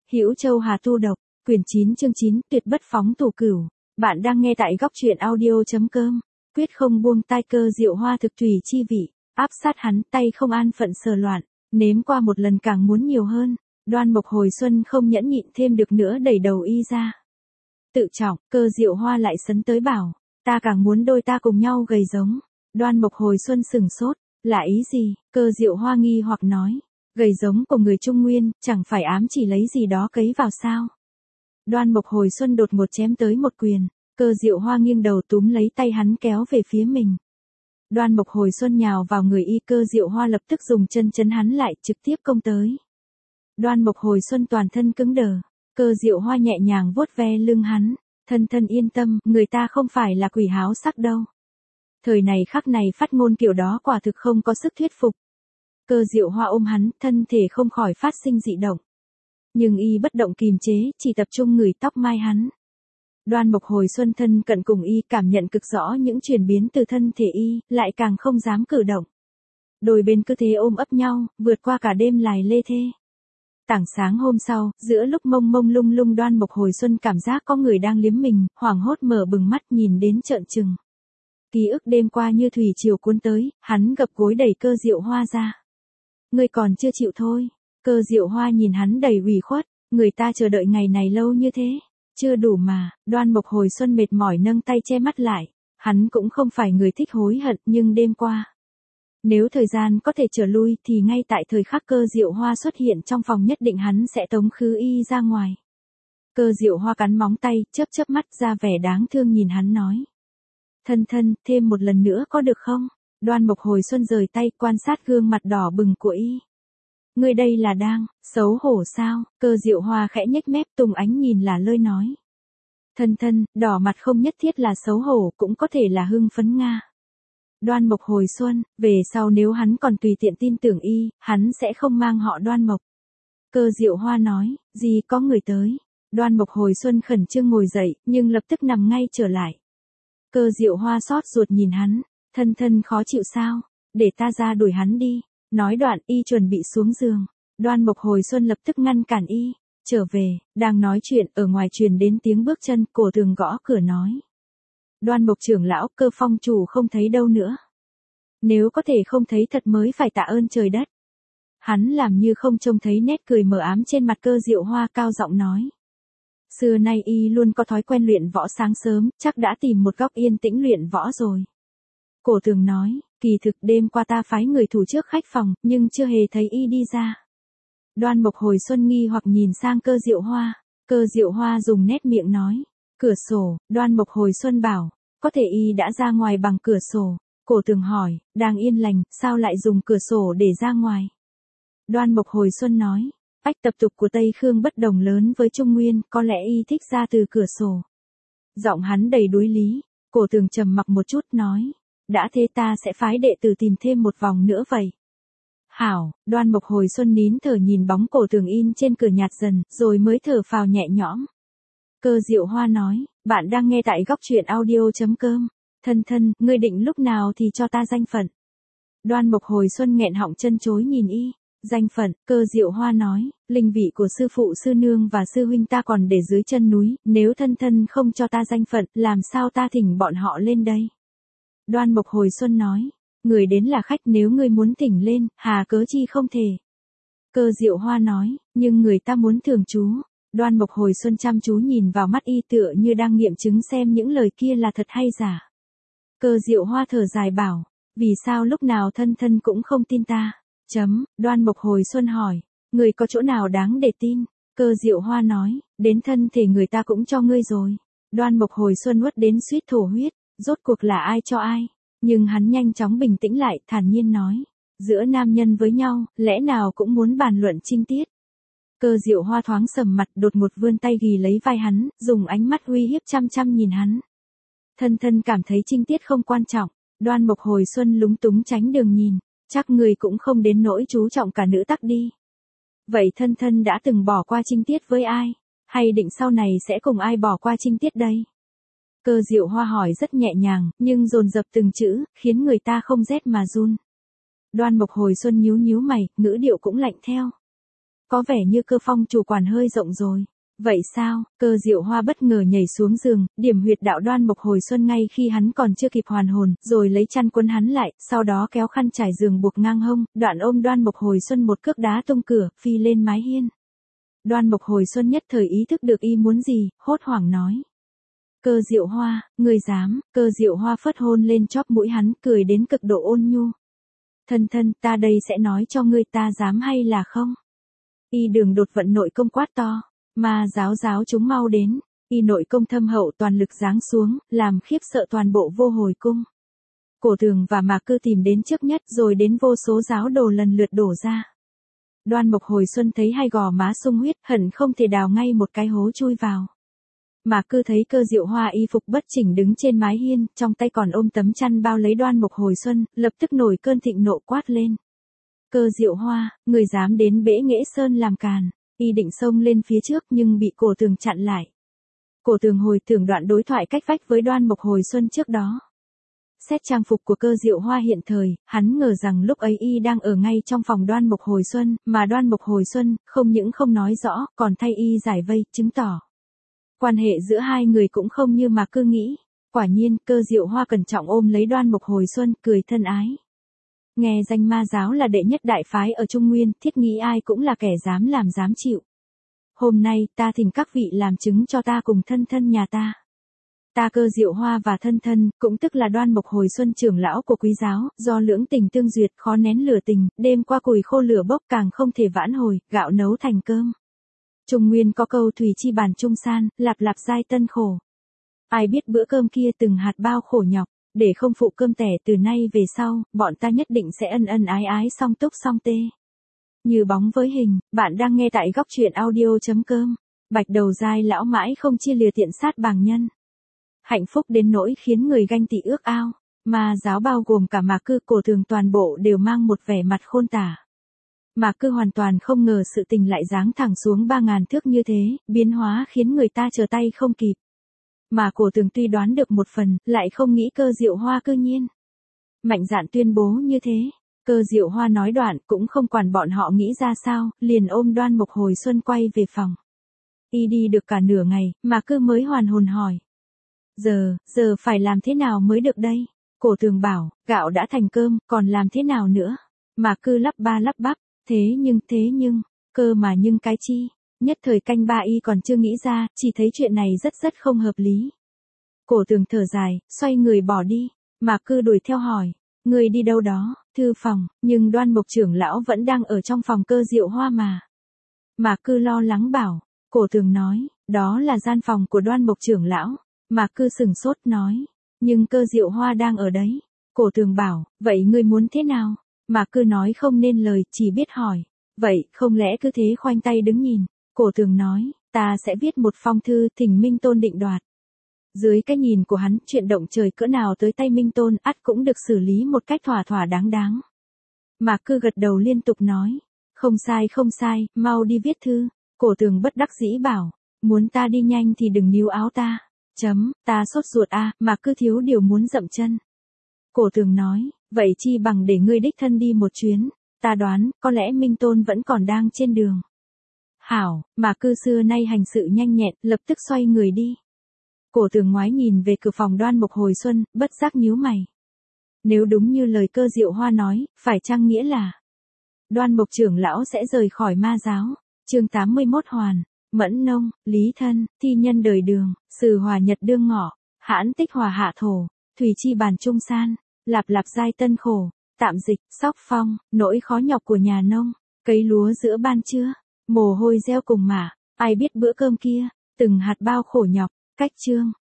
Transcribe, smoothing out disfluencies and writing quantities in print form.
Hữu Châu Hà Tu Độc, quyển 9 chương 9, tuyệt bất phóng tù cửu. Bạn đang nghe tại góc truyện audio.com. Quyết không buông tai Cơ Diệu Hoa thực tùy chi vị, áp sát hắn, tay không an phận sờ loạn, nếm qua một lần càng muốn nhiều hơn. Đoan Mộc hồi xuân không nhẫn nhịn thêm được nữa, đẩy đầu y ra. Tự trọng, Cơ Diệu Hoa lại sấn tới bảo, ta càng muốn đôi ta cùng nhau gầy giống. Đoan Mộc hồi xuân sừng sốt, là ý gì? Cơ Diệu Hoa nghi hoặc nói, gầy giống của người Trung Nguyên, chẳng phải ám chỉ lấy gì đó cấy vào sao? Đoan Mộc hồi xuân đột ngột chém tới một quyền, Cơ Diệu Hoa nghiêng đầu túm lấy tay hắn kéo về phía mình. Đoan Mộc hồi xuân nhào vào người y, Cơ Diệu Hoa lập tức dùng chân chấn hắn lại, trực tiếp công tới. Đoan Mộc hồi xuân toàn thân cứng đờ, Cơ Diệu Hoa nhẹ nhàng vuốt ve lưng hắn, thân yên tâm, người ta không phải là quỷ háo sắc đâu. Thời này khắc này phát ngôn kiểu đó quả thực không có sức thuyết phục. Cơ Diệu Hoa ôm hắn, thân thể không khỏi phát sinh dị động. Nhưng y bất động kìm chế, chỉ tập trung ngửi tóc mai hắn. Đoan Mộc hồi xuân thân cận cùng y, cảm nhận cực rõ những chuyển biến từ thân thể y, lại càng không dám cử động. Đôi bên cứ thế ôm ấp nhau, vượt qua cả đêm lài lê thê. Tảng sáng hôm sau, giữa lúc mông mông lung lung, Đoan Mộc hồi xuân cảm giác có người đang liếm mình, hoảng hốt mở bừng mắt nhìn đến trợn trừng. Ký ức đêm qua như thủy triều cuốn tới, hắn gập gối đẩy Cơ Diệu Hoa ra. Ngươi còn chưa chịu thôi. Cơ Diệu Hoa nhìn hắn đầy ủy khuất, người ta chờ đợi ngày này lâu như thế, chưa đủ mà. Đoan Mộc hồi xuân mệt mỏi nâng tay che mắt lại, hắn cũng không phải người thích hối hận, nhưng đêm qua, nếu thời gian có thể trở lui thì ngay tại thời khắc Cơ Diệu Hoa xuất hiện trong phòng nhất định hắn sẽ tống khứ y ra ngoài. Cơ Diệu Hoa cắn móng tay, chớp mắt ra vẻ đáng thương nhìn hắn nói. Thân, thêm một lần nữa có được không? Đoan Mộc hồi xuân rời tay, quan sát gương mặt đỏ bừng của y. Ngươi đây là đang xấu hổ sao? Cơ Diệu Hoa khẽ nhếch mép, tung ánh nhìn là lơi nói. Thân, đỏ mặt không nhất thiết là xấu hổ, cũng có thể là hưng phấn nga. Đoan Mộc hồi xuân, về sau nếu hắn còn tùy tiện tin tưởng y, hắn sẽ không mang họ Đoan Mộc. Cơ Diệu Hoa nói, gì có người tới. Đoan Mộc hồi xuân khẩn trương ngồi dậy, nhưng lập tức nằm ngay trở lại. Cơ Diệu Hoa xót ruột nhìn hắn, thân khó chịu sao, để ta ra đuổi hắn đi. Nói đoạn y chuẩn bị xuống giường, Đoan Mộc hồi xuân lập tức ngăn cản y, trở về. Đang nói chuyện, ở ngoài truyền đến tiếng bước chân, Cổ Tường gõ cửa nói. Đoan Mộc trưởng lão, Cơ phong chủ không thấy đâu nữa. Nếu có thể không thấy thật mới phải tạ ơn trời đất. Hắn làm như không trông thấy nét cười mờ ám trên mặt Cơ Diệu Hoa, cao giọng nói. Xưa nay y luôn có thói quen luyện võ sáng sớm, chắc đã tìm một góc yên tĩnh luyện võ rồi. Cổ Tường nói, kỳ thực đêm qua ta phái người thủ trước khách phòng, nhưng chưa hề thấy y đi ra. Đoan Mộc hồi xuân nghi hoặc nhìn sang Cơ Diệu Hoa. Cơ Diệu Hoa dùng nét miệng nói, cửa sổ. Đoan Mộc hồi xuân bảo, có thể y đã ra ngoài bằng cửa sổ. Cổ Tường hỏi, đang yên lành, sao lại dùng cửa sổ để ra ngoài? Đoan Mộc hồi xuân nói, tập tục của Tây Khương bất đồng lớn với Trung Nguyên, có lẽ y thích ra từ cửa sổ. Giọng hắn đầy đối lý. Cổ Tường trầm mặc một chút nói, đã thế ta sẽ phái đệ tử tìm thêm một vòng nữa vậy. Hảo. Đoan Mộc hồi xuân nín thở nhìn bóng Cổ Tường in trên cửa nhạt dần, rồi mới thở phào nhẹ nhõm. Cơ Diệu Hoa nói, bạn đang nghe tại góc truyện audio.com. Thân, ngươi định lúc nào thì cho ta danh phận? Đoan Mộc hồi xuân nghẹn họng chân chối nhìn y. Danh phận. Cơ Diệu Hoa nói, linh vị của sư phụ sư nương và sư huynh ta còn để dưới chân núi, nếu thân không cho ta danh phận, làm sao ta thỉnh bọn họ lên đây? Đoan Mộc hồi xuân nói, người đến là khách, nếu ngươi muốn thỉnh lên, hà cớ chi không thể? Cơ Diệu Hoa nói, nhưng người ta muốn thường trú. Đoan Mộc hồi xuân chăm chú nhìn vào mắt y, tựa như đang nghiệm chứng xem những lời kia là thật hay giả. Cơ Diệu Hoa thở dài bảo, vì sao lúc nào thân cũng không tin ta? Đoan Mộc hồi xuân hỏi, người có chỗ nào đáng để tin? Cơ Diệu Hoa nói, đến thân thể người ta cũng cho ngươi rồi. Đoan Mộc hồi xuân uất đến suýt thổ huyết, rốt cuộc là ai cho ai? Nhưng hắn nhanh chóng bình tĩnh lại, thản nhiên nói, giữa nam nhân với nhau, lẽ nào cũng muốn bàn luận trinh tiết? Cơ Diệu Hoa thoáng sầm mặt, đột ngột vươn tay ghì lấy vai hắn, dùng ánh mắt uy hiếp chăm nhìn hắn. Thân cảm thấy trinh tiết không quan trọng. Đoan Mộc hồi xuân lúng túng tránh đường nhìn, chắc người cũng không đến nỗi chú trọng cả nữ tắc đi. Vậy thân đã từng bỏ qua trinh tiết với ai? Hay định sau này sẽ cùng ai bỏ qua trinh tiết đây? Cơ Diệu Hoa hỏi rất nhẹ nhàng, nhưng dồn dập từng chữ, khiến người ta không rét mà run. Đoan Mộc hồi xuân nhíu mày, ngữ điệu cũng lạnh theo. có vẻ như Cơ Phong chủ quản hơi rộng rồi. Vậy sao? Cơ Diệu Hoa bất ngờ nhảy xuống giường, điểm huyệt đạo Đoan Mộc Hồi Xuân ngay khi hắn còn chưa kịp hoàn hồn, rồi lấy chăn quấn hắn lại, sau đó kéo khăn trải giường buộc ngang hông, đoạn ôm Đoan Mộc Hồi Xuân một cước đá tung cửa, phi lên mái hiên. Đoan Mộc Hồi Xuân nhất thời ý thức được y muốn gì, hốt hoảng nói. Cơ Diệu Hoa, ngươi dám? Cơ Diệu Hoa phất hôn lên chóp mũi hắn, cười đến cực độ ôn nhu. Thân thân, ta đây sẽ nói cho ngươi ta dám hay là không? Y Đường đột vận nội công quát to. Ma giáo giáo chúng mau đến, y nội công thâm hậu toàn lực giáng xuống, làm khiếp sợ toàn bộ Vô Hồi cung. Cổ Tường và Mạc Cư tìm đến trước nhất rồi đến vô số giáo đồ lần lượt đổ ra. Đoan Mộc Hồi Xuân thấy hai gò má sung huyết, hận không thể đào ngay một cái hố chui vào. Mạc Cư thấy Cơ Diệu Hoa y phục bất chỉnh đứng trên mái hiên, trong tay còn ôm tấm chăn bao lấy Đoan Mộc Hồi Xuân, lập tức nổi cơn thịnh nộ quát lên. Cơ Diệu Hoa, người dám đến Bể Nghệ Sơn làm càn. Y định xông lên phía trước nhưng bị Cổ Tường chặn lại. Cổ Tường hồi tưởng đoạn đối thoại cách vách với Đoan Mộc Hồi Xuân trước đó. Xét trang phục của Cơ Diệu Hoa hiện thời, hắn ngờ rằng lúc ấy y đang ở ngay trong phòng Đoan Mộc Hồi Xuân, mà Đoan Mộc Hồi Xuân không những không nói rõ, còn thay y giải vây, chứng tỏ. Quan hệ giữa hai người cũng không như mà Cư nghĩ. Quả nhiên, Cơ Diệu Hoa cẩn trọng ôm lấy Đoan Mộc Hồi Xuân, cười thân ái. Nghe danh ma giáo là đệ nhất đại phái ở Trung Nguyên, thiết nghĩ ai cũng là kẻ dám làm dám chịu. Hôm nay, ta thỉnh các vị làm chứng cho ta cùng thân thân nhà ta. Ta Cơ Diệu Hoa và thân thân, cũng tức là Đoan Mộc Hồi Xuân trưởng lão của quý giáo, do lưỡng tình tương duyệt khó nén lửa tình, đêm qua củi khô lửa bốc càng không thể vãn hồi, gạo nấu thành cơm. Trung Nguyên có câu thủy chi bản trung san, lạp lạp giai tân khổ. Ai biết bữa cơm kia từng hạt bao khổ nhọc. Để không phụ cơm tẻ từ nay về sau, bọn ta nhất định sẽ ân ân ái ái song túc song tê. Như bóng với hình, bạn đang nghe tại góc truyện audio.com. Bạch đầu dai lão mãi không chia lìa tiện sát bàng nhân. Hạnh phúc đến nỗi khiến người ganh tị ước ao. Ma giáo bao gồm cả Mạc Cư, Cổ Tường toàn bộ đều mang một vẻ mặt khôn tả. Mạc Cư hoàn toàn không ngờ sự tình lại giáng thẳng xuống 3.000 thước như thế, biến hóa khiến người ta trở tay không kịp. Mà Cổ Tường tuy đoán được một phần, lại không nghĩ Cơ Diệu Hoa cư nhiên mạnh dạn tuyên bố như thế. Cơ Diệu Hoa nói đoạn cũng không quản bọn họ nghĩ ra sao, liền ôm Đoan Mộc Hồi Xuân quay về phòng. Y đi được cả nửa ngày, mà Cư mới hoàn hồn hỏi. Giờ phải làm thế nào mới được đây? Cổ Tường bảo, gạo đã thành cơm, còn làm thế nào nữa? Mà Cư lắp ba lắp bắp, thế nhưng, cơ mà nhưng cái chi? Nhất thời canh ba y còn chưa nghĩ ra, chỉ thấy chuyện này rất không hợp lý. Cổ Tường thở dài, xoay người bỏ đi. Mạc Cư đuổi theo hỏi, người đi đâu đó? Thư phòng, nhưng Đoan Mộc trưởng lão vẫn đang ở trong phòng Cơ Diệu Hoa mà. Mạc Cư lo lắng bảo. Cổ Tường nói, đó là gian phòng của Đoan Mộc trưởng lão. Mạc Cư sửng sốt nói, nhưng Cơ Diệu Hoa đang ở đấy. Cổ Tường bảo, vậy ngươi muốn thế nào? Mạc Cư nói không nên lời, chỉ biết hỏi. Vậy, không lẽ cứ thế khoanh tay đứng nhìn? Cổ Tường nói, ta sẽ viết một phong thư thỉnh Minh Tôn định đoạt. Dưới cái nhìn của hắn, chuyện động trời cỡ nào tới tay Minh Tôn, ắt cũng được xử lý một cách thỏa đáng. Mạc Cư gật đầu liên tục nói, không sai, mau đi viết thư. Cổ Tường bất đắc dĩ bảo, muốn ta đi nhanh thì đừng níu áo ta. Ta sốt ruột a. Mạc Cư thiếu điều muốn dậm chân. Cổ Tường nói, vậy chi bằng để ngươi đích thân đi một chuyến. Ta đoán, có lẽ Minh Tôn vẫn còn đang trên đường. Hảo, Mạc Cư xưa nay hành sự nhanh nhẹn, lập tức xoay người đi. Cổ Tường ngoái nhìn về cửa phòng Đoan Mộc Hồi Xuân, bất giác nhíu mày. Nếu đúng như lời Cơ Diệu Hoa nói, phải chăng nghĩa là Đoan Mộc trưởng lão sẽ rời khỏi ma giáo? Chương 81 hoàn, Mẫn Nông, Lý Thân, thi nhân đời Đường, Sử Hòa Nhật đương ngọ, Hãn Tích Hòa hạ thổ, Thủy chi bản trung san, Lạp lạp giai tân khổ, tạm dịch, Sóc Phong, nỗi khó nhọc của nhà nông, cấy lúa giữa ban trưa, mồ hôi gieo cùng mả, ai biết bữa cơm kia, từng hạt bao khổ nhọc. Cách chương